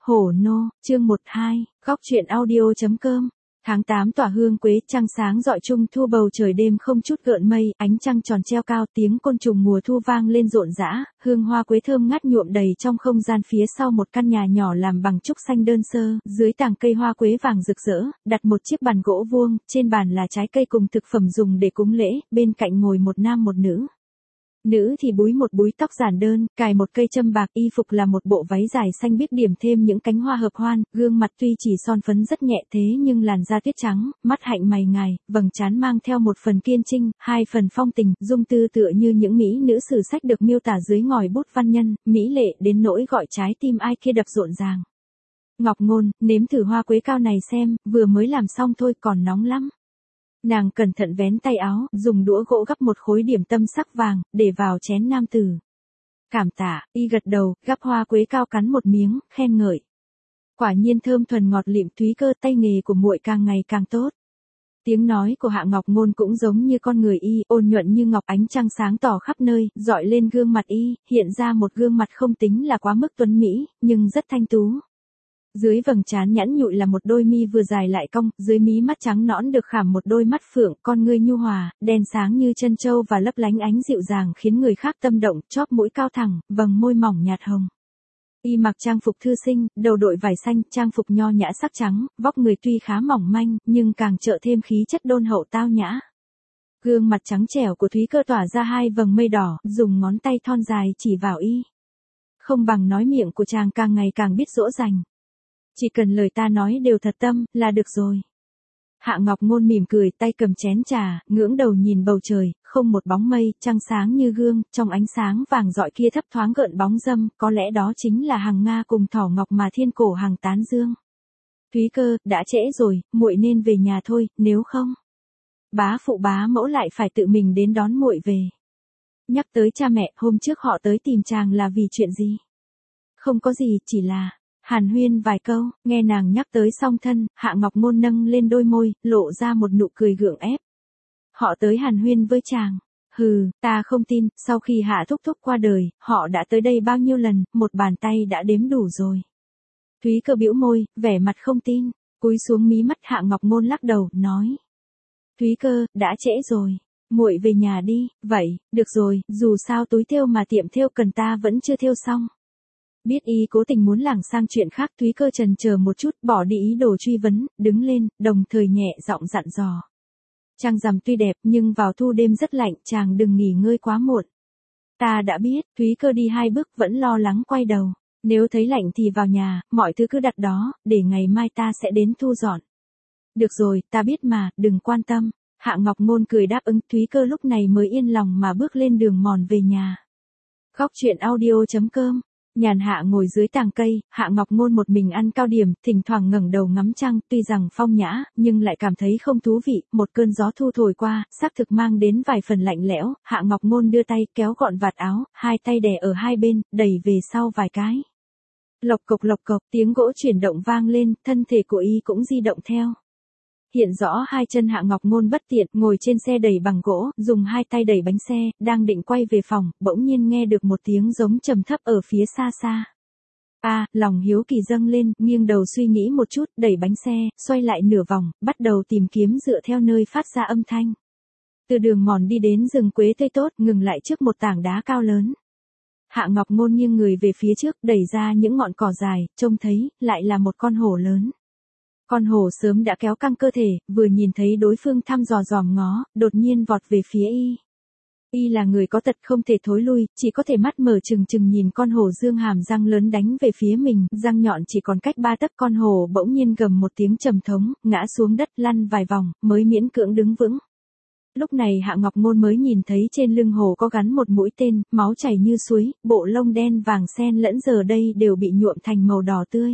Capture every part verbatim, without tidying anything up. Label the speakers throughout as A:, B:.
A: Hổ nô, chương một hai, góc truyện audio chấm com. Tháng tám tỏa hương quế, trăng sáng rọi trung thu, bầu trời đêm không chút gợn mây, ánh trăng tròn treo cao, tiếng côn trùng mùa thu vang lên rộn rã, hương hoa quế thơm ngát nhuộm đầy trong không gian. Phía sau một căn nhà nhỏ làm bằng trúc xanh đơn sơ, dưới tàng cây hoa quế vàng rực rỡ, đặt một chiếc bàn gỗ vuông, trên bàn là trái cây cùng thực phẩm dùng để cúng lễ, bên cạnh ngồi một nam một nữ. Nữ thì búi một búi tóc giản đơn, cài một cây châm bạc, y phục là một bộ váy dài xanh biếc điểm thêm những cánh hoa hợp hoan, gương mặt tuy chỉ son phấn rất nhẹ thế nhưng làn da tuyết trắng, mắt hạnh mày ngài, vầng trán mang theo một phần kiên trinh, hai phần phong tình, dung tư tựa như những mỹ nữ sử sách được miêu tả dưới ngòi bút văn nhân, mỹ lệ đến nỗi gọi trái tim ai kia đập rộn ràng. Ngọc Ngôn, nếm thử hoa quế cao này xem, vừa mới làm xong thôi còn nóng lắm. Nàng cẩn thận vén tay áo, dùng đũa gỗ gắp một khối điểm tâm sắc vàng, để vào chén nam tử. Cảm tạ, y gật đầu, gắp hoa quế cao cắn một miếng, khen ngợi. Quả nhiên thơm thuần ngọt lịm. Thúy Cơ, tay nghề của muội càng ngày càng tốt. Tiếng nói của Hạ Ngọc Ngôn cũng giống như con người y, ôn nhuận như ngọc, ánh trăng sáng tỏ khắp nơi, dọi lên gương mặt y, hiện ra một gương mặt không tính là quá mức tuấn mỹ, nhưng rất thanh tú. Dưới vầng trán nhẵn nhụi là một đôi mi vừa dài lại cong, dưới mí mắt trắng nõn được khảm một đôi mắt phượng, con ngươi nhu hòa, đen sáng như chân châu và lấp lánh ánh dịu dàng khiến người khác tâm động, chóp mũi cao thẳng, vầng môi mỏng nhạt hồng. Y mặc trang phục thư sinh, đầu đội vải xanh, trang phục nho nhã sắc trắng, vóc người tuy khá mỏng manh, nhưng càng trợ thêm khí chất đôn hậu tao nhã. Gương mặt trắng trẻo của Thúy Cơ tỏa ra hai vầng mây đỏ, dùng ngón tay thon dài chỉ vào y. Không bằng nói, miệng của chàng càng ngày càng biết dỗ dành. Chỉ cần lời ta nói đều thật tâm, là được rồi. Hạ Ngọc Ngôn mỉm cười, tay cầm chén trà, ngưỡng đầu nhìn bầu trời, không một bóng mây, trăng sáng như gương, trong ánh sáng vàng rọi kia thấp thoáng gợn bóng dâm, có lẽ đó chính là Hằng Nga cùng Thỏ Ngọc mà thiên cổ Hằng tán dương. Thúy Cơ, đã trễ rồi, muội nên về nhà thôi, nếu không, bá phụ bá mẫu lại phải tự mình đến đón muội về. Nhắc tới cha mẹ, hôm trước họ tới tìm chàng là vì chuyện gì? Không có gì, chỉ là hàn huyên vài câu. Nghe nàng nhắc tới song thân, Hạ Ngọc Ngôn nâng lên đôi môi, lộ ra một nụ cười gượng ép. Họ tới hàn huyên với chàng? Hừ, ta không tin, sau khi Hạ thúc thúc qua đời, họ đã tới đây bao nhiêu lần, một bàn tay đã đếm đủ rồi. Thúy Cơ bĩu môi, vẻ mặt không tin, cúi xuống mí mắt. Hạ Ngọc Ngôn lắc đầu, nói. Thúy Cơ, đã trễ rồi, muội về nhà đi. Vậy, được rồi, dù sao túi thêu mà tiệm thêu cần ta vẫn chưa thêu xong. Biết y cố tình muốn lảng sang chuyện khác, Thúy Cơ chần chờ một chút, bỏ đi ý đồ truy vấn, đứng lên, đồng thời nhẹ giọng dặn dò. Trăng rằm tuy đẹp, nhưng vào thu đêm rất lạnh, chàng đừng nghỉ ngơi quá muộn. Ta đã biết. Thúy Cơ đi hai bước vẫn lo lắng quay đầu. Nếu thấy lạnh thì vào nhà, mọi thứ cứ đặt đó, để ngày mai ta sẽ đến thu dọn. Được rồi, ta biết mà, đừng quan tâm. Hạ Ngọc Ngôn cười đáp ứng. Thúy Cơ lúc này mới yên lòng mà bước lên đường mòn về nhà. Góc truyện audio chấm com. Nhàn hạ ngồi dưới tàng cây, Hạ Ngọc Ngôn một mình ăn cao điểm, thỉnh thoảng ngẩng đầu ngắm trăng, tuy rằng phong nhã, nhưng lại cảm thấy không thú vị. Một cơn gió thu thổi qua, xác thực mang đến vài phần lạnh lẽo. Hạ Ngọc Ngôn đưa tay kéo gọn vạt áo, hai tay đè ở hai bên, đẩy về sau vài cái. Lộc cộc lộc cộc, tiếng gỗ chuyển động vang lên, thân thể của y cũng di động theo. Hiện rõ hai chân Hạ Ngọc Ngôn bất tiện, ngồi trên xe đẩy bằng gỗ, dùng hai tay đẩy bánh xe, đang định quay về phòng, bỗng nhiên nghe được một tiếng giống trầm thấp ở phía xa xa. A, à, lòng hiếu kỳ dâng lên, nghiêng đầu suy nghĩ một chút, đẩy bánh xe, xoay lại nửa vòng, bắt đầu tìm kiếm dựa theo nơi phát ra âm thanh. Từ đường mòn đi đến rừng quế tây tốt, ngừng lại trước một tảng đá cao lớn. Hạ Ngọc Ngôn nghiêng người về phía trước, đẩy ra những ngọn cỏ dài, trông thấy, lại là một con hổ lớn. Con hổ sớm đã kéo căng cơ thể, vừa nhìn thấy đối phương thăm dò dòm ngó, đột nhiên vọt về phía y. Y là người có tật không thể thối lui, chỉ có thể mắt mở trừng trừng nhìn con hổ dương hàm răng lớn đánh về phía mình, răng nhọn chỉ còn cách ba tấc. Con hổ bỗng nhiên gầm một tiếng trầm thống, ngã xuống đất lăn vài vòng, mới miễn cưỡng đứng vững. Lúc này Hạ Ngọc Ngôn mới nhìn thấy trên lưng hổ có gắn một mũi tên, máu chảy như suối, bộ lông đen vàng xen lẫn giờ đây đều bị nhuộm thành màu đỏ tươi.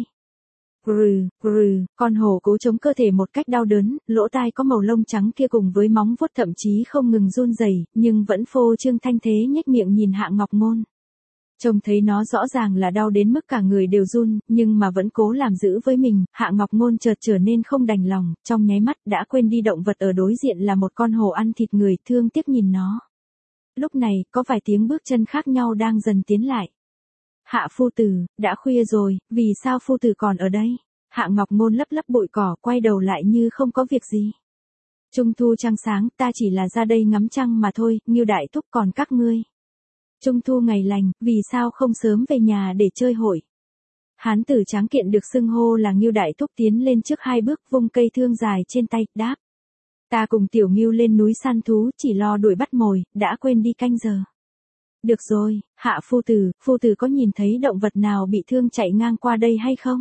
A: Rừ, rừ, con hổ cố chống cơ thể một cách đau đớn, lỗ tai có màu lông trắng kia cùng với móng vuốt thậm chí không ngừng run rẩy, nhưng vẫn phô trương thanh thế nhếch miệng nhìn Hạ Ngọc Ngôn. Trông thấy nó rõ ràng là đau đến mức cả người đều run, nhưng mà vẫn cố làm giữ với mình. Hạ Ngọc Ngôn chợt trở nên không đành lòng, trong nháy mắt đã quên đi động vật ở đối diện là một con hổ ăn thịt người, thương tiếc nhìn nó. Lúc này, có vài tiếng bước chân khác nhau đang dần tiến lại. Hạ phu tử, đã khuya rồi, vì sao phu tử còn ở đây? Hạ Ngọc Ngôn lấp lấp bụi cỏ, quay đầu lại như không có việc gì. Trung thu trăng sáng, ta chỉ là ra đây ngắm trăng mà thôi, Ngưu đại thúc, còn các ngươi. Trung thu ngày lành, vì sao không sớm về nhà để chơi hội? Hán tử tráng kiện được xưng hô là Ngưu đại thúc tiến lên trước hai bước, vung cây thương dài trên tay, đáp. Ta cùng tiểu Ngưu lên núi săn thú, chỉ lo đuổi bắt mồi, đã quên đi canh giờ. Được rồi, Hạ phu tử, phu tử có nhìn thấy động vật nào bị thương chạy ngang qua đây hay không?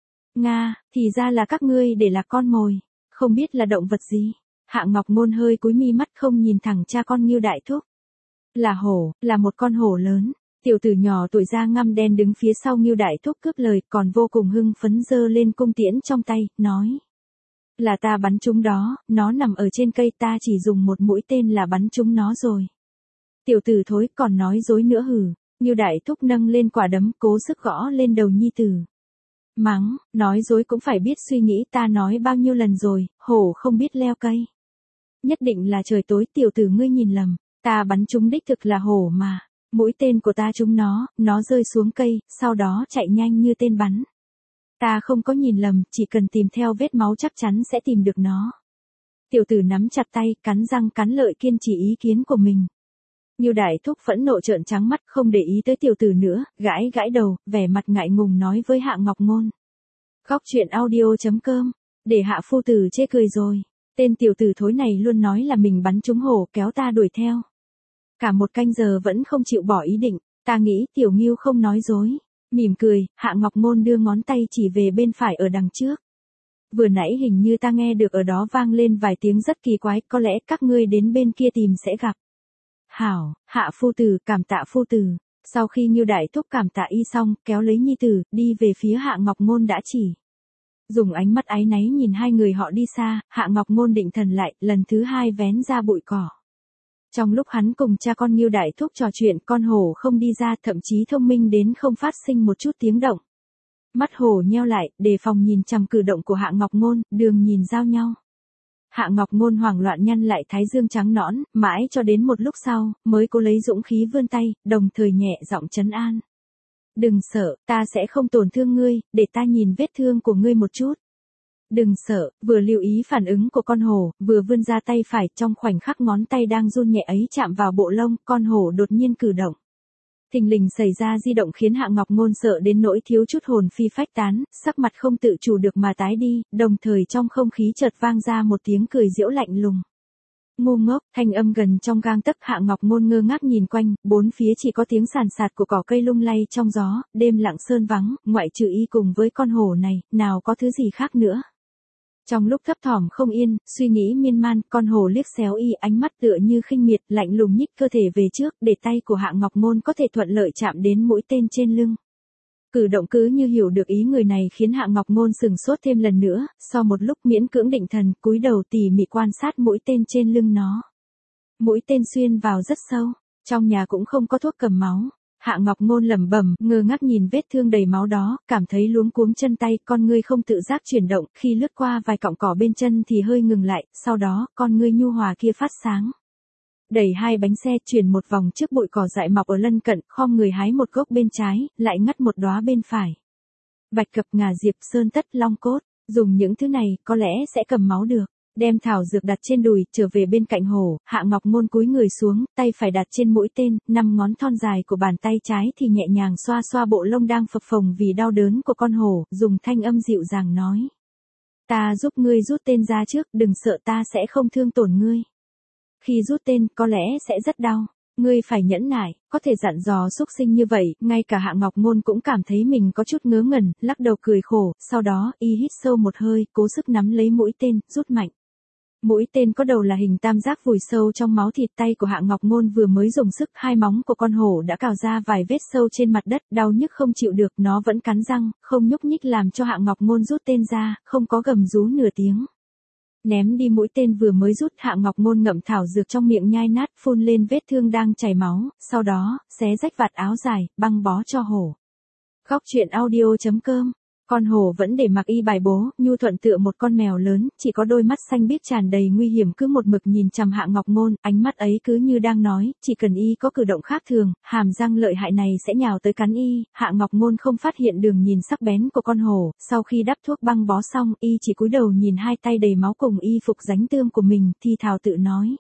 A: Nga, thì ra là các ngươi để lạc con mồi, không biết là động vật gì. Hạ Ngọc Ngôn hơi cúi mi mắt không nhìn thẳng cha con Ngưu đại thúc. Là hổ, là một con hổ lớn. Tiểu tử nhỏ tuổi da ngăm đen đứng phía sau Ngưu đại thúc cướp lời, còn vô cùng hưng phấn giơ lên cung tiễn trong tay, nói. Là ta bắn chúng đó, nó nằm ở trên cây, ta chỉ dùng một mũi tên là bắn chúng nó rồi. Tiểu tử thối, còn nói dối nữa hử. Ngưu đại thúc nâng lên quả đấm, cố sức gõ lên đầu nhi tử. Mắng, nói dối cũng phải biết suy nghĩ, ta nói bao nhiêu lần rồi, hổ không biết leo cây. Nhất định là trời tối, tiểu tử ngươi nhìn lầm, ta bắn chúng đích thực là hổ mà. Mũi tên của ta trúng nó, nó rơi xuống cây, sau đó chạy nhanh như tên bắn. Ta không có nhìn lầm, chỉ cần tìm theo vết máu chắc chắn sẽ tìm được nó. Tiểu tử nắm chặt tay, cắn răng cắn lợi kiên trì ý kiến của mình. Ngưu đại thúc phẫn nộ trợn trắng mắt, không để ý tới tiểu tử nữa, gãi gãi đầu, vẻ mặt ngại ngùng nói với Hạ Ngọc Ngôn. Góc truyện audio chấm com, để Hạ phu tử chê cười rồi. Tên tiểu tử thối này luôn nói là mình bắn trúng hổ, kéo ta đuổi theo. Cả một canh giờ vẫn không chịu bỏ ý định, ta nghĩ tiểu Ngưu không nói dối. Mỉm cười, Hạ Ngọc Ngôn đưa ngón tay chỉ về bên phải ở đằng trước. Vừa nãy hình như ta nghe được ở đó vang lên vài tiếng rất kỳ quái, có lẽ các ngươi đến bên kia tìm sẽ gặp. Hảo, Hạ phu tử, cảm tạ phu tử. Sau khi Ngưu đại thúc cảm tạ y xong, kéo lấy nhi tử, đi về phía Hạ Ngọc Ngôn đã chỉ. Dùng ánh mắt áy náy nhìn hai người họ đi xa, Hạ Ngọc Ngôn định thần lại, lần thứ hai vén ra bụi cỏ. Trong lúc hắn cùng cha con Ngưu đại thúc trò chuyện, con hổ không đi ra, thậm chí thông minh đến không phát sinh một chút tiếng động. Mắt hổ nheo lại, đề phòng nhìn chằm cử động của Hạ Ngọc Ngôn, đường nhìn giao nhau. Hạ Ngọc Ngôn hoảng loạn nhăn lại thái dương trắng nõn, mãi cho đến một lúc sau, mới cố lấy dũng khí vươn tay, đồng thời nhẹ giọng trấn an. Đừng sợ, ta sẽ không tổn thương ngươi, để ta nhìn vết thương của ngươi một chút. Đừng sợ, vừa lưu ý phản ứng của con hổ, vừa vươn ra tay phải, trong khoảnh khắc ngón tay đang run nhẹ ấy chạm vào bộ lông, con hổ đột nhiên cử động. Thình lình xảy ra di động khiến Hạ Ngọc Ngôn sợ đến nỗi thiếu chút hồn phi phách tán, sắc mặt không tự chủ được mà tái đi, đồng thời trong không khí chợt vang ra một tiếng cười giễu lạnh lùng. Ngu ngốc, thanh âm gần trong gang tấc, Hạ Ngọc Ngôn ngơ ngác nhìn quanh, bốn phía chỉ có tiếng sàn sạt của cỏ cây lung lay trong gió, đêm lặng sơn vắng, ngoại trừ y cùng với con hổ này, nào có thứ gì khác nữa. Trong lúc thấp thỏm không yên, suy nghĩ miên man, con hổ liếc xéo y, ánh mắt tựa như khinh miệt, lạnh lùng nhích cơ thể về trước, để tay của Hạ Ngọc Ngôn có thể thuận lợi chạm đến mũi tên trên lưng. Cử động cứ như hiểu được ý người này khiến Hạ Ngọc Ngôn sừng sốt thêm lần nữa, sau một lúc miễn cưỡng định thần, cúi đầu tỉ mỉ quan sát mũi tên trên lưng nó. Mũi tên xuyên vào rất sâu, trong nhà cũng không có thuốc cầm máu. Hạ Ngọc Ngôn lẩm bẩm, ngơ ngác nhìn vết thương đầy máu đó, cảm thấy luống cuống chân tay, con ngươi không tự giác chuyển động, khi lướt qua vài cọng cỏ bên chân thì hơi ngừng lại, sau đó, con ngươi nhu hòa kia phát sáng. Đẩy hai bánh xe, chuyển một vòng trước bụi cỏ dại mọc ở lân cận, khom người hái một gốc bên trái, lại ngắt một đóa bên phải. Bạch cập, ngà diệp, sơn tất, long cốt, dùng những thứ này, có lẽ sẽ cầm máu được. Đem thảo dược đặt trên đùi, trở về bên cạnh hổ, Hạ Ngọc Ngôn cúi người xuống, tay phải đặt trên mũi tên, năm ngón thon dài của bàn tay trái thì nhẹ nhàng xoa xoa bộ lông đang phập phồng vì đau đớn của con hổ, dùng thanh âm dịu dàng nói. Ta giúp ngươi rút tên ra trước, đừng sợ, ta sẽ không thương tổn ngươi. Khi rút tên, có lẽ sẽ rất đau. Ngươi phải nhẫn nại, có thể dặn dò xúc sinh như vậy, ngay cả Hạ Ngọc Ngôn cũng cảm thấy mình có chút ngớ ngẩn, lắc đầu cười khổ, sau đó, y hít sâu một hơi, cố sức nắm lấy mũi tên, rút mạnh. Mũi tên có đầu là hình tam giác vùi sâu trong máu thịt, tay của Hạ Ngọc Ngôn vừa mới dùng sức, hai móng của con hổ đã cào ra vài vết sâu trên mặt đất, đau nhức không chịu được, nó vẫn cắn răng, không nhúc nhích làm cho Hạ Ngọc Ngôn rút tên ra, không có gầm rú nửa tiếng. Ném đi mũi tên vừa mới rút, Hạ Ngọc Ngôn ngậm thảo dược trong miệng nhai nát, phun lên vết thương đang chảy máu, sau đó, xé rách vạt áo dài, băng bó cho hổ. Góc truyện audio chấm com Con hổ vẫn để mặc y bài bố, nhu thuận tựa một con mèo lớn, chỉ có đôi mắt xanh biếc tràn đầy nguy hiểm cứ một mực nhìn chằm Hạ Ngọc Ngôn, ánh mắt ấy cứ như đang nói, chỉ cần y có cử động khác thường, hàm răng lợi hại này sẽ nhào tới cắn y. Hạ Ngọc Ngôn không phát hiện đường nhìn sắc bén của con hổ, sau khi đắp thuốc băng bó xong, y chỉ cúi đầu nhìn hai tay đầy máu cùng y phục ránh tươm của mình, thì thào tự nói.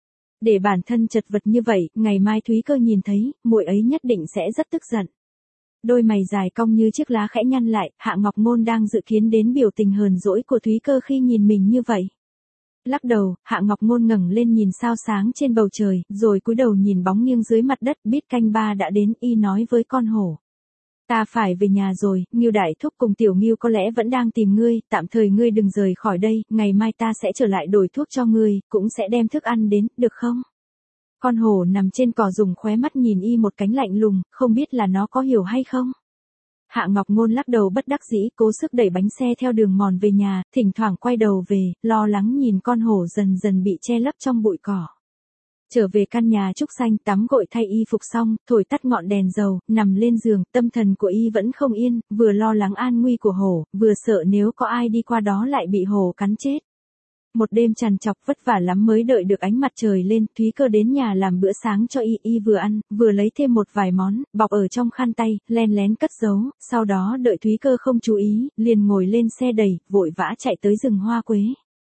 A: Để bản thân chật vật như vậy, ngày mai Thúy Cơ nhìn thấy, muội ấy nhất định sẽ rất tức giận. Đôi mày dài cong như chiếc lá khẽ nhăn lại, Hạ Ngọc Ngôn đang dự kiến đến biểu tình hờn dỗi của Thúy Cơ khi nhìn mình như vậy. Lắc đầu, Hạ Ngọc Ngôn ngẩng lên nhìn sao sáng trên bầu trời, rồi cúi đầu nhìn bóng nghiêng dưới mặt đất, biết canh ba đã đến, y nói với con hổ. Ta phải về nhà rồi, Ngưu đại thúc cùng Tiểu Ngưu có lẽ vẫn đang tìm ngươi, tạm thời ngươi đừng rời khỏi đây, ngày mai ta sẽ trở lại đổi thuốc cho ngươi, cũng sẽ đem thức ăn đến, được không? Con hổ nằm trên cỏ dùng khóe mắt nhìn y một cánh lạnh lùng, không biết là nó có hiểu hay không? Hạ Ngọc Ngôn lắc đầu bất đắc dĩ, cố sức đẩy bánh xe theo đường mòn về nhà, thỉnh thoảng quay đầu về, lo lắng nhìn con hổ dần dần bị che lấp trong bụi cỏ. Trở về căn nhà trúc xanh, tắm gội thay y phục xong, thổi tắt ngọn đèn dầu, nằm lên giường, tâm thần của y vẫn không yên, vừa lo lắng an nguy của hổ, vừa sợ nếu có ai đi qua đó lại bị hổ cắn chết. Một đêm trằn trọc vất vả lắm mới đợi được ánh mặt trời lên, Thúy Cơ đến nhà làm bữa sáng cho y, y vừa ăn, vừa lấy thêm một vài món, bọc ở trong khăn tay, len lén cất giấu, sau đó đợi Thúy Cơ không chú ý, liền ngồi lên xe đẩy, vội vã chạy tới rừng hoa quế.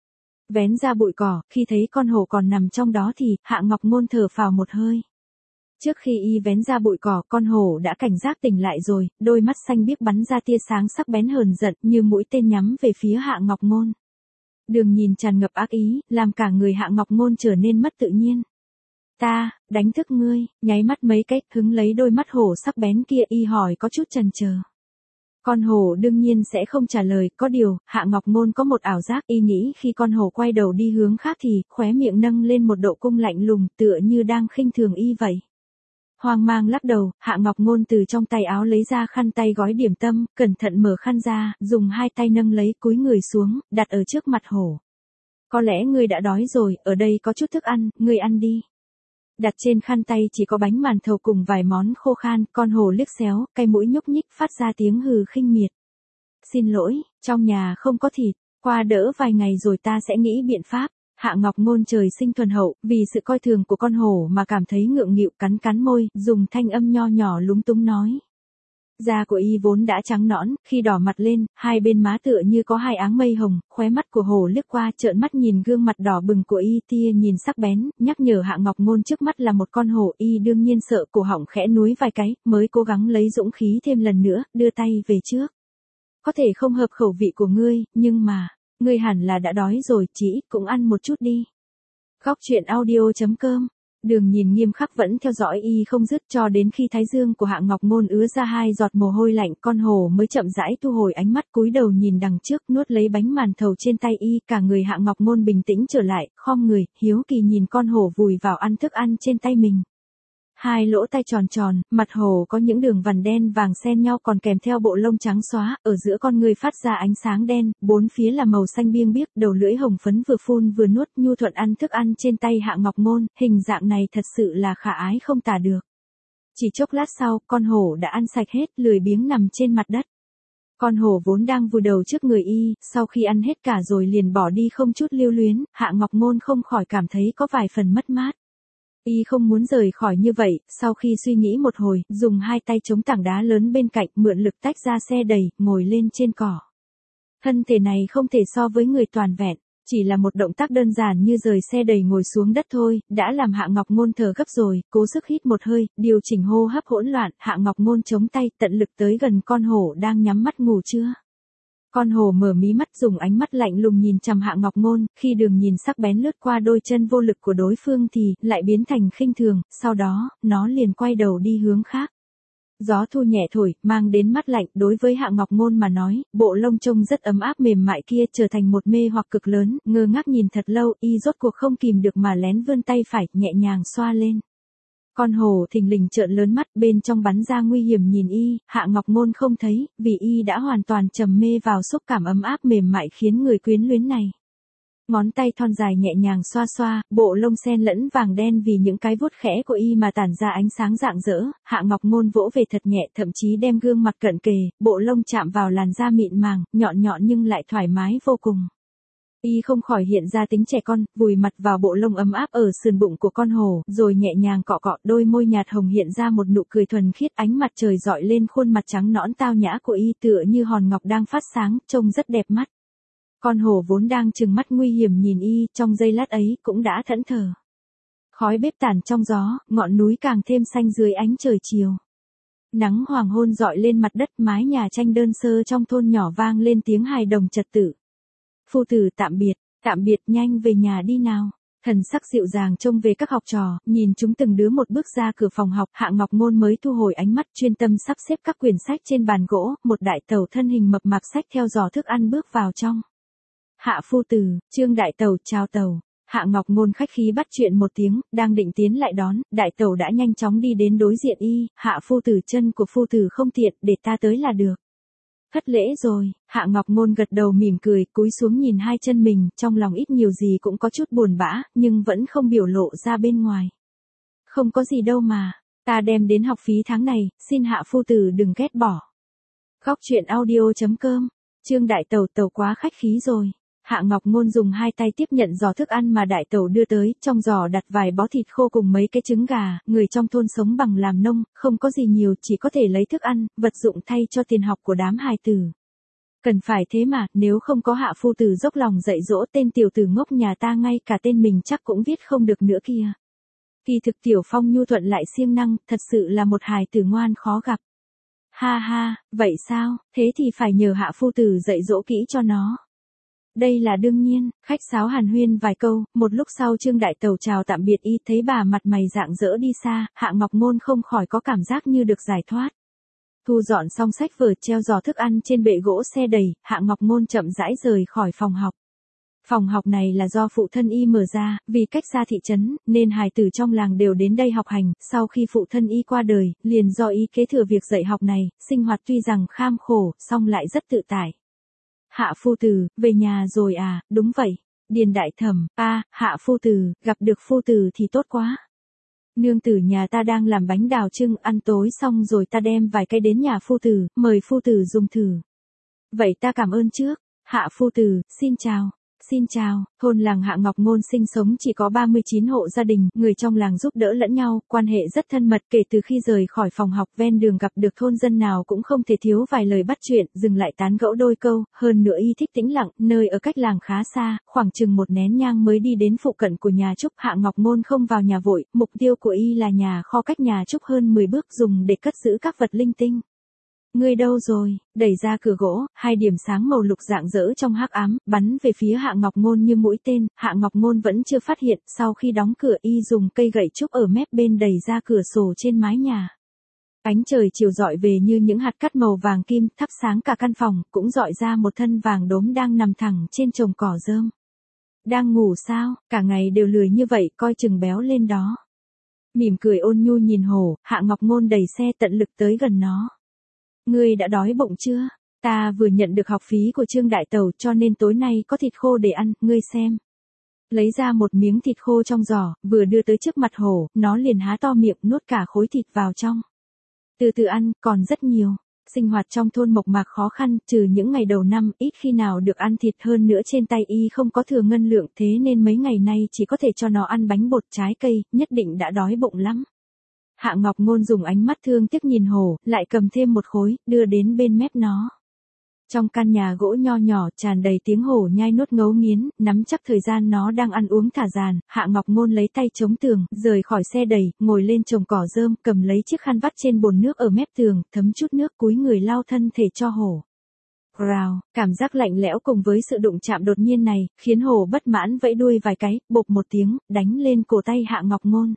A: Vén ra bụi cỏ, khi thấy con hổ còn nằm trong đó thì, Hạ Ngọc Ngôn thở phào một hơi. Trước khi y vén ra bụi cỏ, con hổ đã cảnh giác tỉnh lại rồi, đôi mắt xanh biếc bắn ra tia sáng sắc bén hờn giận như mũi tên nhắm về phía Hạ Ngọc Ngôn. Đường nhìn tràn ngập ác ý, làm cả người Hạ Ngọc Ngôn trở nên mất tự nhiên. Ta, đánh thức ngươi, nháy mắt mấy cái, hứng lấy đôi mắt hổ sắc bén kia, y hỏi có chút chần chờ. Con hổ đương nhiên sẽ không trả lời, có điều, Hạ Ngọc Ngôn có một ảo giác, y nghĩ khi con hổ quay đầu đi hướng khác thì, khóe miệng nâng lên một độ cung lạnh lùng, tựa như đang khinh thường y vậy. Hoang mang lắc đầu, Hạ Ngọc Ngôn từ trong tay áo lấy ra khăn tay gói điểm tâm, cẩn thận mở khăn ra, dùng hai tay nâng lấy, cúi người xuống, đặt ở trước mặt hổ. Có lẽ ngươi đã đói rồi, ở đây có chút thức ăn, ngươi ăn đi. Đặt trên khăn tay chỉ có bánh màn thầu cùng vài món khô khan, con hổ liếc xéo, cái mũi nhúc nhích phát ra tiếng hừ khinh miệt. Xin lỗi, trong nhà không có thịt, qua đỡ vài ngày rồi ta sẽ nghĩ biện pháp. Hạ Ngọc Ngôn trời sinh thuần hậu, vì sự coi thường của con hổ mà cảm thấy ngượng nghịu, cắn cắn môi, dùng thanh âm nho nhỏ lúng túng nói. Da của y vốn đã trắng nõn, khi đỏ mặt lên, hai bên má tựa như có hai áng mây hồng, khóe mắt của hổ liếc qua, trợn mắt nhìn gương mặt đỏ bừng của y, tia nhìn sắc bén, nhắc nhở Hạ Ngọc Ngôn trước mắt là một con hổ, y đương nhiên sợ, cổ họng khẽ núi vài cái, mới cố gắng lấy dũng khí thêm lần nữa, đưa tay về trước. Có thể không hợp khẩu vị của ngươi, nhưng mà, ngươi hẳn là đã đói rồi, chỉ ít cũng ăn một chút đi. Góc truyện audio chấm com. Đường nhìn nghiêm khắc vẫn theo dõi y không dứt cho đến khi thái dương của Hạ Ngọc Ngôn ứa ra hai giọt mồ hôi lạnh, con hổ mới chậm rãi thu hồi ánh mắt, cúi đầu nhìn đằng trước, nuốt lấy bánh màn thầu trên tay y, cả người Hạ Ngọc Ngôn bình tĩnh trở lại, khom người, hiếu kỳ nhìn con hổ vùi vào ăn thức ăn trên tay mình. Hai lỗ tai tròn tròn, mặt hổ có những đường vằn đen vàng xen nhau còn kèm theo bộ lông trắng xóa, ở giữa con người phát ra ánh sáng đen, bốn phía là màu xanh biêng biếc, đầu lưỡi hồng phấn vừa phun vừa nuốt, nhu thuận ăn thức ăn trên tay Hạ Ngọc Ngôn, hình dạng này thật sự là khả ái không tả được. Chỉ chốc lát sau, con hổ đã ăn sạch hết, lười biếng nằm trên mặt đất. Con hổ vốn đang vùi đầu trước người y, sau khi ăn hết cả rồi liền bỏ đi không chút lưu luyến, Hạ Ngọc Ngôn không khỏi cảm thấy có vài phần mất mát. Y không muốn rời khỏi như vậy, sau khi suy nghĩ một hồi, dùng hai tay chống tảng đá lớn bên cạnh, mượn lực tách ra xe đẩy, ngồi lên trên cỏ. Thân thể này không thể so với người toàn vẹn, chỉ là một động tác đơn giản như rời xe đẩy ngồi xuống đất thôi, đã làm Hạ Ngọc Ngôn thở gấp rồi, cố sức hít một hơi, điều chỉnh hô hấp hỗn loạn, Hạ Ngọc Ngôn chống tay, tận lực tới gần con hổ đang nhắm mắt ngủ trưa. Con hổ mở mí mắt dùng ánh mắt lạnh lùng nhìn chằm Hạ Ngọc Ngôn, khi đường nhìn sắc bén lướt qua đôi chân vô lực của đối phương thì lại biến thành khinh thường, sau đó, nó liền quay đầu đi hướng khác. Gió thu nhẹ thổi, mang đến mát lạnh, đối với Hạ Ngọc Ngôn mà nói, bộ lông trông rất ấm áp mềm mại kia trở thành một mê hoặc cực lớn, ngơ ngác nhìn thật lâu, y rốt cuộc không kìm được mà lén vươn tay phải, nhẹ nhàng xoa lên. Con hổ thình lình trợn lớn mắt, bên trong bắn ra nguy hiểm nhìn y, Hạ Ngọc Ngôn không thấy, vì y đã hoàn toàn trầm mê vào xúc cảm ấm áp mềm mại khiến người quyến luyến này. Ngón tay thon dài nhẹ nhàng xoa xoa, bộ lông xen lẫn vàng đen vì những cái vuốt khẽ của y mà tản ra ánh sáng rạng rỡ, Hạ Ngọc Ngôn vỗ về thật nhẹ, thậm chí đem gương mặt cận kề, bộ lông chạm vào làn da mịn màng, nhọn nhọn nhưng lại thoải mái vô cùng. Y không khỏi hiện ra tính trẻ con, vùi mặt vào bộ lông ấm áp ở sườn bụng của con hổ, rồi nhẹ nhàng cọ cọ, đôi môi nhạt hồng hiện ra một nụ cười thuần khiết, ánh mặt trời dọi lên khuôn mặt trắng nõn tao nhã của y tựa như hòn ngọc đang phát sáng, trông rất đẹp mắt. Con hổ vốn đang trừng mắt nguy hiểm nhìn y, trong giây lát ấy cũng đã thẫn thờ. Khói bếp tàn trong gió, ngọn núi càng thêm xanh dưới ánh trời chiều. Nắng hoàng hôn dọi lên mặt đất, mái nhà tranh đơn sơ trong thôn nhỏ vang lên tiếng hài đồng trật tự. Phu tử tạm biệt, tạm biệt, nhanh về nhà đi nào. Thần sắc dịu dàng trông về các học trò, nhìn chúng từng đứa một bước ra cửa phòng học, Hạ Ngọc Ngôn mới thu hồi ánh mắt, chuyên tâm sắp xếp các quyển sách trên bàn gỗ, một đại tẩu thân hình mập mạp xách theo giỏ thức ăn bước vào trong. Hạ phu tử, Trương đại tẩu, chào tẩu. Hạ Ngọc Ngôn khách khí bắt chuyện một tiếng, đang định tiến lại đón, đại tẩu đã nhanh chóng đi đến đối diện y, Hạ phu tử, chân của phu tử không tiện, để ta tới là được. Thất lễ rồi, Hạ Ngọc Ngôn gật đầu mỉm cười, cúi xuống nhìn hai chân mình, trong lòng ít nhiều gì cũng có chút buồn bã, nhưng vẫn không biểu lộ ra bên ngoài. Không có gì đâu mà, ta đem đến học phí tháng này, xin Hạ phu tử đừng ghét bỏ. Góc truyện audio chấm com, Trương đại tẩu, tẩu quá khách khí rồi. Hạ Ngọc Ngôn dùng hai tay tiếp nhận giỏ thức ăn mà đại tẩu đưa tới, trong giỏ đặt vài bó thịt khô cùng mấy cái trứng gà, người trong thôn sống bằng làm nông, không có gì nhiều, chỉ có thể lấy thức ăn, vật dụng thay cho tiền học của đám hài tử. Cần phải thế mà, nếu không có Hạ phu tử dốc lòng dạy dỗ, tên tiểu tử ngốc nhà ta ngay cả tên mình chắc cũng viết không được nữa kia. Kỳ thực Tiểu Phong nhu thuận lại siêng năng, thật sự là một hài tử ngoan khó gặp. Ha ha, vậy sao, thế thì phải nhờ Hạ phu tử dạy dỗ kỹ cho nó. Đây là đương nhiên, khách sáo hàn huyên vài câu, một lúc sau Trương đại tẩu chào tạm biệt y, thấy bà mặt mày rạng rỡ đi xa, Hạ Ngọc Ngôn không khỏi có cảm giác như được giải thoát. Thu dọn xong sách vở, treo giỏ thức ăn trên bệ gỗ xe đầy, Hạ Ngọc Ngôn chậm rãi rời khỏi phòng học. Phòng học này là do phụ thân y mở ra, vì cách xa thị trấn, nên hài tử trong làng đều đến đây học hành, sau khi phụ thân y qua đời, liền do y kế thừa việc dạy học này, sinh hoạt tuy rằng kham khổ, song lại rất tự tại. Hạ phu tử, về nhà rồi à, đúng vậy. Điền đại thẩm, a, Hạ phu tử, gặp được phu tử thì tốt quá. Nương tử nhà ta đang làm bánh đào trưng, ăn tối xong rồi ta đem vài cái đến nhà phu tử, mời phu tử dùng thử. Vậy ta cảm ơn trước. Hạ phu tử, xin chào. Xin chào, thôn làng Hạ Ngọc Ngôn sinh sống chỉ có ba mươi chín hộ gia đình, người trong làng giúp đỡ lẫn nhau, quan hệ rất thân mật. Kể từ khi rời khỏi phòng học, ven đường gặp được thôn dân nào cũng không thể thiếu vài lời bắt chuyện, dừng lại tán gẫu đôi câu, hơn nữa y thích tĩnh lặng, nơi ở cách làng khá xa, khoảng chừng một nén nhang mới đi đến phụ cận của nhà Trúc. Hạ Ngọc Ngôn không vào nhà vội, mục tiêu của y là nhà kho cách nhà Trúc hơn mười bước, dùng để cất giữ các vật linh tinh. Ngươi đâu rồi? Đẩy ra cửa gỗ, hai điểm sáng màu lục rạng rỡ trong hắc ám, bắn về phía Hạ Ngọc Ngôn như mũi tên, Hạ Ngọc Ngôn vẫn chưa phát hiện, sau khi đóng cửa y dùng cây gậy trúc ở mép bên đẩy ra cửa sổ trên mái nhà. Ánh trời chiều rọi về như những hạt cát màu vàng kim, thắp sáng cả căn phòng, cũng rọi ra một thân vàng đốm đang nằm thẳng trên chồng cỏ rơm. Đang ngủ sao, cả ngày đều lười như vậy, coi chừng béo lên đó. Mỉm cười ôn nhu nhìn hổ, Hạ Ngọc Ngôn đẩy xe tận lực tới gần nó. Ngươi đã đói bụng chưa? Ta vừa nhận được học phí của Trương đại tẩu cho nên tối nay có thịt khô để ăn, ngươi xem. Lấy ra một miếng thịt khô trong giỏ, vừa đưa tới trước mặt hổ, nó liền há to miệng nuốt cả khối thịt vào trong. Từ từ ăn, còn rất nhiều. Sinh hoạt trong thôn mộc mạc khó khăn, trừ những ngày đầu năm, ít khi nào được ăn thịt, hơn nữa trên tay y không có thừa ngân lượng, thế nên mấy ngày nay chỉ có thể cho nó ăn bánh bột trái cây, nhất định đã đói bụng lắm. Hạ Ngọc Ngôn dùng ánh mắt thương tiếc nhìn hổ, lại cầm thêm một khối, đưa đến bên mép nó. Trong căn nhà gỗ nho nhỏ, tràn đầy tiếng hổ nhai nuốt ngấu nghiến, nắm chắc thời gian nó đang ăn uống thả dàn, Hạ Ngọc Ngôn lấy tay chống tường, rời khỏi xe đẩy, ngồi lên chồng cỏ rơm, cầm lấy chiếc khăn vắt trên bồn nước ở mép tường, thấm chút nước, cúi người lau thân thể cho hổ. Rào, cảm giác lạnh lẽo cùng với sự đụng chạm đột nhiên này, khiến hổ bất mãn vẫy đuôi vài cái, bộp một tiếng, đánh lên cổ tay Hạ Ngọc Ngôn.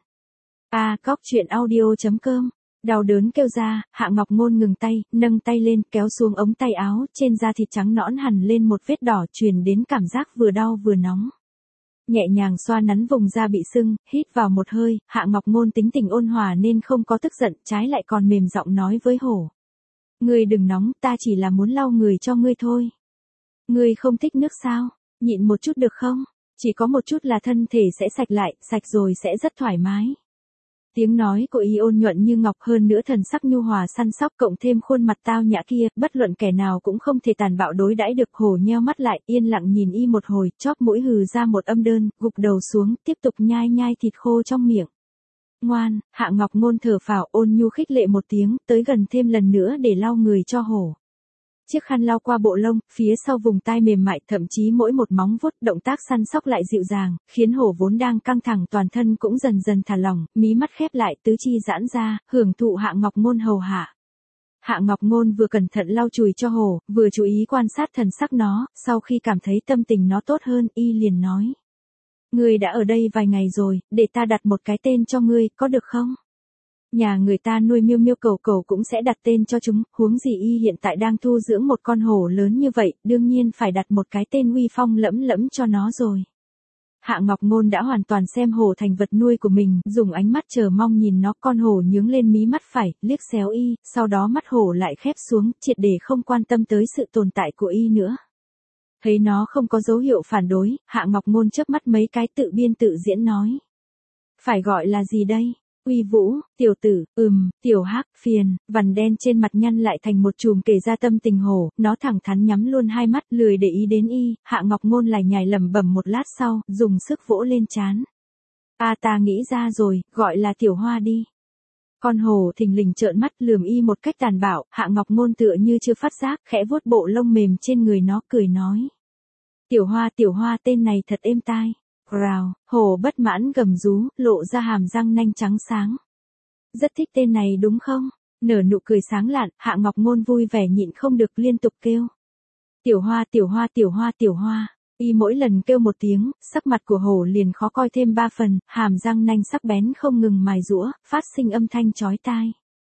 A: A, Góc truyện audio chấm com. Đau đớn kêu ra, Hạ Ngọc Ngôn ngừng tay, nâng tay lên, kéo xuống ống tay áo, trên da thịt trắng nõn hằn lên một vết đỏ, truyền đến cảm giác vừa đau vừa nóng. Nhẹ nhàng xoa nắn vùng da bị sưng, hít vào một hơi, Hạ Ngọc Ngôn tính tình ôn hòa nên không có tức giận, trái lại còn mềm giọng nói với hổ. Ngươi đừng nóng, ta chỉ là muốn lau người cho ngươi thôi. Ngươi không thích nước sao? Nhịn một chút được không? Chỉ có một chút là thân thể sẽ sạch lại, sạch rồi sẽ rất thoải mái. Tiếng nói của y ôn nhuận như ngọc, hơn nữa thần sắc nhu hòa săn sóc, cộng thêm khuôn mặt tao nhã kia, bất luận kẻ nào cũng không thể tàn bạo đối đãi được. Hổ nheo mắt lại, yên lặng nhìn y một hồi, chóp mũi hừ ra một âm đơn, gục đầu xuống, tiếp tục nhai nhai thịt khô trong miệng. Ngoan, Hạ Ngọc Ngôn thở phào, ôn nhu khích lệ một tiếng, tới gần thêm lần nữa để lau người cho hổ. Chiếc khăn lau qua bộ lông, phía sau vùng tai mềm mại, thậm chí mỗi một móng vuốt, động tác săn sóc lại dịu dàng, khiến hổ vốn đang căng thẳng toàn thân cũng dần dần thả lỏng, mí mắt khép lại, tứ chi giãn ra, hưởng thụ Hạ Ngọc Ngôn hầu hạ. Hạ Ngọc Ngôn vừa cẩn thận lau chùi cho hổ, vừa chú ý quan sát thần sắc nó, sau khi cảm thấy tâm tình nó tốt hơn, y liền nói. Ngươi đã ở đây vài ngày rồi, để ta đặt một cái tên cho ngươi, có được không? Nhà người ta nuôi miêu miêu cầu cầu cũng sẽ đặt tên cho chúng, huống gì y hiện tại đang thu dưỡng một con hổ lớn như vậy, đương nhiên phải đặt một cái tên uy phong lẫm lẫm cho nó rồi. Hạ Ngọc Ngôn đã hoàn toàn xem hổ thành vật nuôi của mình, dùng ánh mắt chờ mong nhìn nó, con hổ nhướng lên mí mắt phải, liếc xéo y, sau đó mắt hổ lại khép xuống, triệt để không quan tâm tới sự tồn tại của y nữa. Thấy nó không có dấu hiệu phản đối, Hạ Ngọc Ngôn chớp mắt mấy cái tự biên tự diễn nói. Phải gọi là gì đây? Uy Vũ, tiểu tử, ừm, tiểu hắc, phiền, vằn đen trên mặt nhăn lại thành một chùm kể ra tâm tình hổ, nó thẳng thắn nhắm luôn hai mắt, lười để ý đến y. Hạ Ngọc Ngôn lải nhải lẩm bẩm một lát sau, dùng sức vỗ lên trán. A ta nghĩ ra rồi, gọi là Tiểu Hoa đi. Con hổ thình lình trợn mắt lườm y một cách tàn bạo, Hạ Ngọc Ngôn tựa như chưa phát giác, khẽ vuốt bộ lông mềm trên người nó, cười nói. Tiểu Hoa, Tiểu Hoa, tên này thật êm tai. Rào, hổ bất mãn gầm rú, lộ ra hàm răng nanh trắng sáng. Rất thích tên này đúng không? Nở nụ cười sáng lạn, Hạ Ngọc Ngôn vui vẻ nhịn không được liên tục kêu. Tiểu Hoa, Tiểu Hoa, Tiểu Hoa, Tiểu Hoa. Y mỗi lần kêu một tiếng, sắc mặt của hổ liền khó coi thêm ba phần, hàm răng nanh sắc bén không ngừng mài giũa, phát sinh âm thanh chói tai.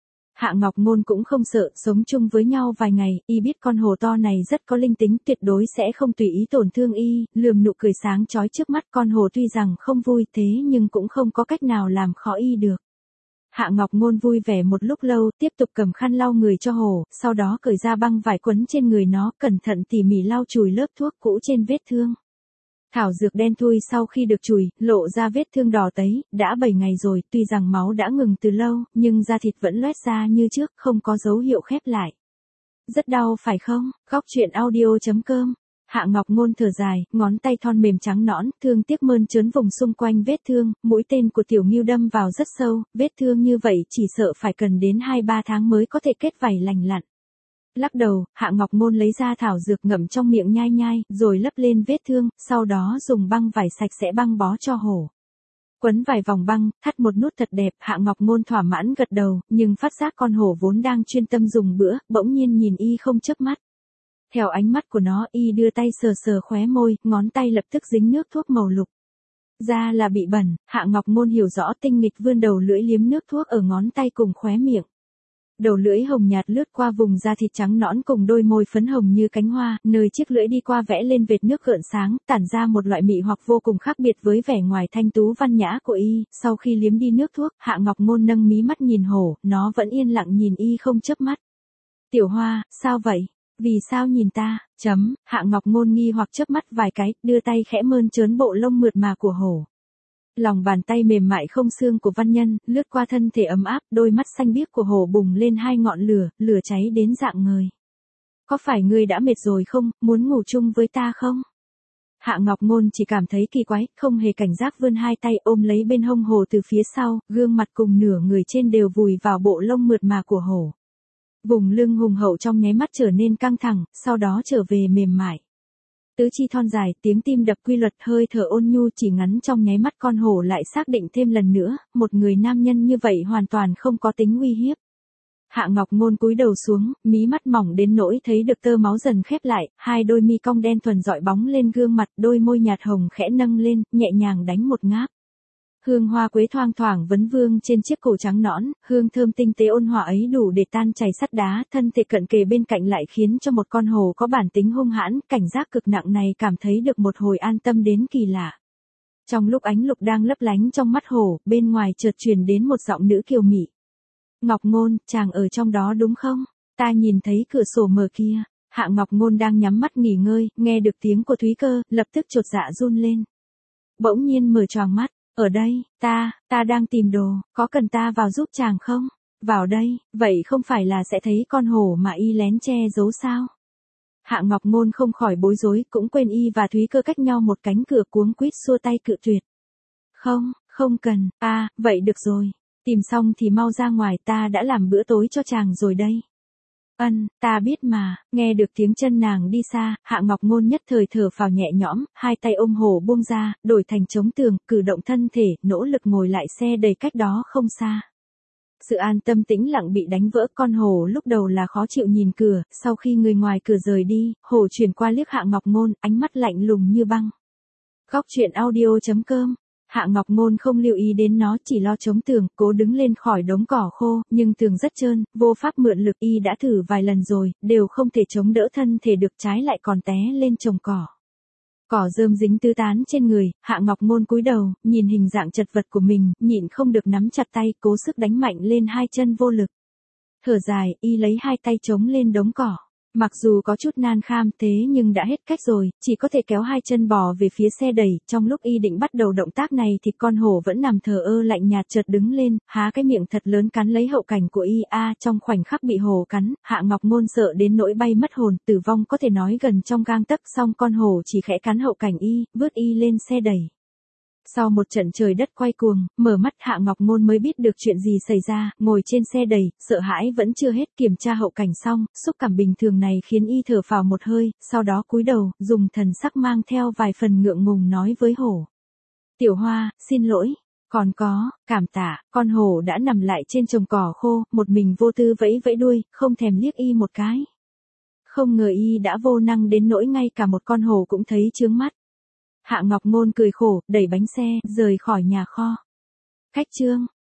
A: Hạ Ngọc Ngôn cũng không sợ, sống chung với nhau vài ngày, y biết con hổ to này rất có linh tính, tuyệt đối sẽ không tùy ý tổn thương y, lườm nụ cười sáng chói trước mắt. Con hổ tuy rằng không vui thế nhưng cũng không có cách nào làm khó y được. Hạ Ngọc Ngôn vui vẻ một lúc lâu, tiếp tục cầm khăn lau người cho hổ, sau đó cởi ra băng vải quấn trên người nó, cẩn thận tỉ mỉ lau chùi lớp thuốc cũ trên vết thương. Thảo dược đen thui sau khi được chùi, lộ ra vết thương đỏ tấy, đã bảy ngày rồi, tuy rằng máu đã ngừng từ lâu, nhưng da thịt vẫn loét ra như trước, không có dấu hiệu khép lại. Rất đau phải không? Góc truyện audio chấm com. Hạ Ngọc Ngôn thở dài, ngón tay thon mềm trắng nõn, thương tiếc mơn trớn vùng xung quanh vết thương, mũi tên của tiểu ngưu đâm vào rất sâu, vết thương như vậy chỉ sợ phải cần đến hai ba tháng mới có thể kết vảy lành lặn. Lắc đầu, Hạ Ngọc Ngôn lấy ra thảo dược ngậm trong miệng nhai nhai, rồi lấp lên vết thương, sau đó dùng băng vải sạch sẽ băng bó cho hổ. Quấn vài vòng băng, thắt một nút thật đẹp, Hạ Ngọc Ngôn thỏa mãn gật đầu, nhưng phát giác con hổ vốn đang chuyên tâm dùng bữa, bỗng nhiên nhìn y không chớp mắt. Theo ánh mắt của nó, y đưa tay sờ sờ khóe môi, ngón tay lập tức dính nước thuốc màu lục. Ra là bị bẩn, Hạ Ngọc Ngôn hiểu rõ, tinh nghịch vươn đầu lưỡi liếm nước thuốc ở ngón tay cùng khóe miệng. Đầu lưỡi hồng nhạt lướt qua vùng da thịt trắng nõn cùng đôi môi phấn hồng như cánh hoa, nơi chiếc lưỡi đi qua vẽ lên vệt nước gợn sáng, tản ra một loại mị hoặc vô cùng khác biệt với vẻ ngoài thanh tú văn nhã của y. Sau khi liếm đi nước thuốc, Hạ Ngọc Ngôn nâng mí mắt nhìn hổ, nó vẫn yên lặng nhìn y không chớp mắt. Tiểu Hoa, sao vậy? Vì sao nhìn ta? Chấm, Hạ Ngọc Ngôn nghi hoặc chớp mắt vài cái, đưa tay khẽ mơn trớn bộ lông mượt mà của hổ. Lòng bàn tay mềm mại không xương của văn nhân, lướt qua thân thể ấm áp, đôi mắt xanh biếc của hổ bùng lên hai ngọn lửa, lửa cháy đến rạng ngời. Có phải ngươi đã mệt rồi không, muốn ngủ chung với ta không? Hạ Ngọc Ngôn chỉ cảm thấy kỳ quái, không hề cảnh giác vươn hai tay ôm lấy bên hông hổ từ phía sau, gương mặt cùng nửa người trên đều vùi vào bộ lông mượt mà của hổ. Vùng lưng hùng hậu trong nháy mắt trở nên căng thẳng, sau đó trở về mềm mại. Tứ chi thon dài, tiếng tim đập quy luật, hơi thở ôn nhu, chỉ ngắn trong nháy mắt con hổ lại xác định thêm lần nữa, một người nam nhân như vậy hoàn toàn không có tính uy hiếp. Hạ Ngọc Ngôn cúi đầu xuống, mí mắt mỏng đến nỗi thấy được tơ máu dần khép lại, hai đôi mi cong đen thuần dọi bóng lên gương mặt, đôi môi nhạt hồng khẽ nâng lên, nhẹ nhàng đánh một ngáp. Hương hoa quế thoang thoảng vấn vương trên chiếc cổ trắng nõn, hương thơm tinh tế ôn hòa ấy đủ để tan chảy sắt đá, thân thể cận kề bên cạnh lại khiến cho một con hổ có bản tính hung hãn, cảnh giác cực nặng này cảm thấy được một hồi an tâm đến kỳ lạ. Trong lúc ánh lục đang lấp lánh trong mắt hổ, bên ngoài chợt truyền đến một giọng nữ kiều mị. Ngọc Ngôn, chàng ở trong đó đúng không? Ta nhìn thấy cửa sổ mở kia. Hạ Ngọc Ngôn đang nhắm mắt nghỉ ngơi, nghe được tiếng của Thúy Cơ, lập tức chột dạ run lên. bỗng nhiên mở choàng mắt, ở đây, ta, ta đang tìm đồ, có cần ta vào giúp chàng không? Vào đây, vậy không phải là sẽ thấy con hổ mà y lén che giấu sao? Hạ Ngọc Ngôn không khỏi bối rối, cũng quên y và Thúy Cơ cách nhau một cánh cửa, cuống quýt xua tay cự tuyệt. Không, không cần, à, vậy được rồi. Tìm xong thì mau ra ngoài, ta đã làm bữa tối cho chàng rồi đây. Ân, ta biết mà. Nghe được tiếng chân nàng đi xa, Hạ Ngọc Ngôn nhất thời thở phào nhẹ nhõm, hai tay ôm hổ buông ra, đổi thành chống tường, cử động thân thể, nỗ lực ngồi lại xe đầy cách đó không xa. Sự an tâm tĩnh lặng bị đánh vỡ, con hổ lúc đầu là khó chịu nhìn cửa, sau khi người ngoài cửa rời đi, hổ chuyển qua liếc Hạ Ngọc Ngôn, ánh mắt lạnh lùng như băng. Góc truyện audio chấm com. Hạ Ngọc Ngôn không lưu ý đến nó, chỉ lo chống tường, cố đứng lên khỏi đống cỏ khô, nhưng tường rất trơn, vô pháp mượn lực, y đã thử vài lần rồi, đều không thể chống đỡ thân thể được, trái lại còn té lên chồng cỏ. Cỏ rơm dính tứ tán trên người, Hạ Ngọc Ngôn cúi đầu, nhìn hình dạng chật vật của mình, nhịn không được nắm chặt tay, cố sức đánh mạnh lên hai chân vô lực. Thở dài, y lấy hai tay chống lên đống cỏ. Mặc dù có chút nan kham thế nhưng đã hết cách rồi, chỉ có thể kéo hai chân bò về phía xe đẩy. Trong lúc y định bắt đầu động tác này thì con hổ vẫn nằm thờ ơ lạnh nhạt, chợt đứng lên, há cái miệng thật lớn cắn lấy hậu cảnh của y. A, trong khoảnh khắc bị hổ cắn, Hạ Ngọc Ngôn sợ đến nỗi bay mất hồn, tử vong có thể nói gần trong gang tấc, song con hổ chỉ khẽ cắn hậu cảnh y, vớt y lên xe đẩy. Sau một trận trời đất quay cuồng, mở mắt Hạ Ngọc Ngôn mới biết được chuyện gì xảy ra, ngồi trên xe đẩy, sợ hãi vẫn chưa hết, kiểm tra hậu cảnh xong, xúc cảm bình thường này khiến y thở phào một hơi, sau đó cúi đầu, dùng thần sắc mang theo vài phần ngượng ngùng nói với hổ. Tiểu Hoa, xin lỗi. Còn có, cảm tạ, con hổ đã nằm lại trên chồng cỏ khô, một mình vô tư vẫy vẫy đuôi, không thèm liếc y một cái. Không ngờ y đã vô năng đến nỗi ngay cả một con hổ cũng thấy chướng mắt. Hạ Ngọc Ngôn cười khổ, đẩy bánh xe, rời khỏi nhà kho. Khách chương.